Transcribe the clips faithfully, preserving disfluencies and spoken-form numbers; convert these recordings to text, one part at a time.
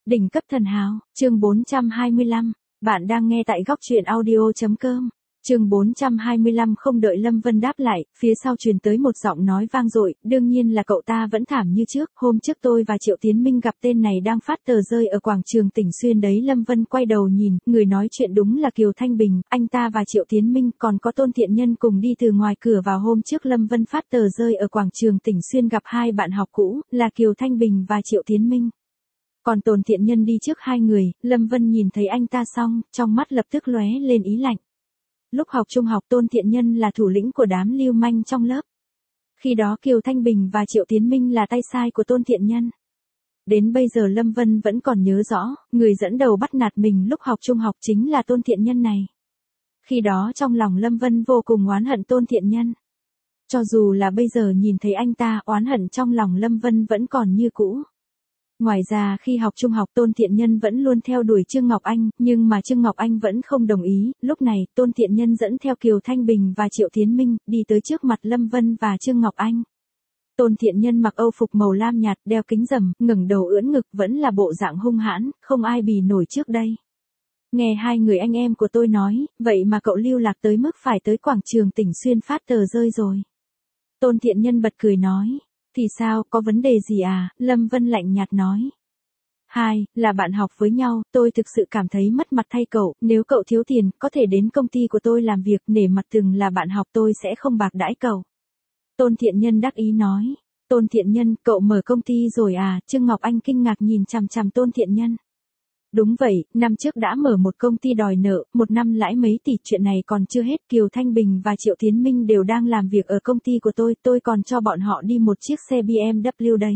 Đỉnh cấp thần hào, chương bốn trăm hai mươi lăm, bạn đang nghe tại góc truyện audio chấm com. Chương bốn trăm hai mươi lăm không đợi Lâm Vân đáp lại, phía sau truyền tới một giọng nói vang dội, đương nhiên là cậu ta vẫn thảm như trước, hôm trước tôi và Triệu Tiến Minh gặp tên này đang phát tờ rơi ở quảng trường Tỉnh Xuyên đấy. Lâm Vân quay đầu nhìn, người nói chuyện đúng là Kiều Thanh Bình, anh ta và Triệu Tiến Minh còn có Tôn Thiện Nhân cùng đi từ ngoài cửa vào hôm trước Lâm Vân phát tờ rơi ở quảng trường Tỉnh Xuyên gặp hai bạn học cũ, là Kiều Thanh Bình và Triệu Tiến Minh. Còn Tôn Thiện Nhân đi trước hai người, Lâm Vân nhìn thấy anh ta xong, trong mắt lập tức lóe lên ý lạnh. Lúc học trung học Tôn Thiện Nhân là thủ lĩnh của đám lưu manh trong lớp. Khi đó Kiều Thanh Bình và Triệu Tiến Minh là tay sai của Tôn Thiện Nhân. Đến bây giờ Lâm Vân vẫn còn nhớ rõ, người dẫn đầu bắt nạt mình lúc học trung học chính là Tôn Thiện Nhân này. Khi đó trong lòng Lâm Vân vô cùng oán hận Tôn Thiện Nhân. Cho dù là bây giờ nhìn thấy anh ta, oán hận trong lòng Lâm Vân vẫn còn như cũ. Ngoài ra khi học trung học Tôn Thiện Nhân vẫn luôn theo đuổi Trương Ngọc Anh, nhưng mà Trương Ngọc Anh vẫn không đồng ý, lúc này Tôn Thiện Nhân dẫn theo Kiều Thanh Bình và Triệu Tiến Minh, đi tới trước mặt Lâm Vân và Trương Ngọc Anh. Tôn Thiện Nhân mặc âu phục màu lam nhạt, đeo kính rầm, ngẩng đầu ưỡn ngực, vẫn là bộ dạng hung hãn, không ai bì nổi trước đây. Nghe hai người anh em của tôi nói, vậy mà cậu lưu lạc tới mức phải tới quảng trường Tỉnh Xuyên phát tờ rơi rồi. Tôn Thiện Nhân bật cười nói. Thì sao, có vấn đề gì à, Lâm Vân lạnh nhạt nói. Hai, là bạn học với nhau, tôi thực sự cảm thấy mất mặt thay cậu, nếu cậu thiếu tiền, có thể đến công ty của tôi làm việc, nể mặt từng là bạn học tôi sẽ không bạc đãi cậu. Tôn Thiện Nhân đắc ý nói. Tôn Thiện Nhân, cậu mở công ty rồi à, Trương Ngọc Anh kinh ngạc nhìn chằm chằm Tôn Thiện Nhân. Đúng vậy, năm trước đã mở một công ty đòi nợ, một năm lãi mấy tỷ, chuyện này còn chưa hết, Kiều Thanh Bình và Triệu Tiến Minh đều đang làm việc ở công ty của tôi, tôi còn cho bọn họ đi một chiếc xe bê em vê đấy.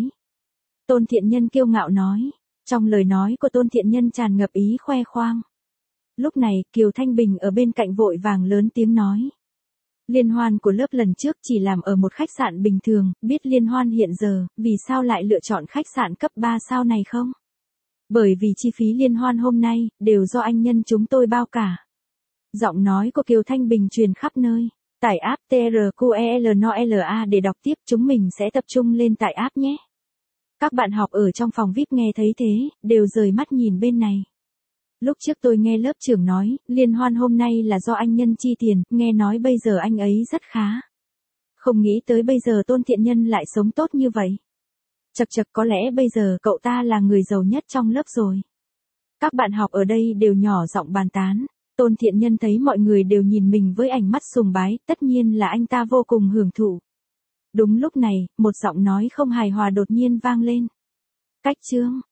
Tôn Thiện Nhân kiêu ngạo nói, trong lời nói của Tôn Thiện Nhân tràn ngập ý khoe khoang. Lúc này, Kiều Thanh Bình ở bên cạnh vội vàng lớn tiếng nói. Liên hoan của lớp lần trước chỉ làm ở một khách sạn bình thường, biết liên hoan hiện giờ, vì sao lại lựa chọn khách sạn cấp ba sao này không? Bởi vì chi phí liên hoan hôm nay, đều do anh nhân chúng tôi bao cả. Giọng nói của Kiều Thanh Bình truyền khắp nơi. Tải app tê rờ quy e lờ en o lờ a để đọc tiếp, chúng mình sẽ tập trung lên tải app nhé. Các bạn học ở trong phòng vi ai pi nghe thấy thế, đều rời mắt nhìn bên này. Lúc trước tôi nghe lớp trưởng nói, liên hoan hôm nay là do anh nhân chi tiền, nghe nói bây giờ anh ấy rất khá. Không nghĩ tới bây giờ Tôn Thiện Nhân lại sống tốt như vậy. Chật chật, có lẽ bây giờ cậu ta là người giàu nhất trong lớp rồi. Các bạn học ở đây đều nhỏ giọng bàn tán. Tôn Thiện Nhân thấy mọi người đều nhìn mình với ánh mắt sùng bái, tất nhiên là anh ta vô cùng hưởng thụ. Đúng lúc này, một giọng nói không hài hòa đột nhiên vang lên. Cách chương,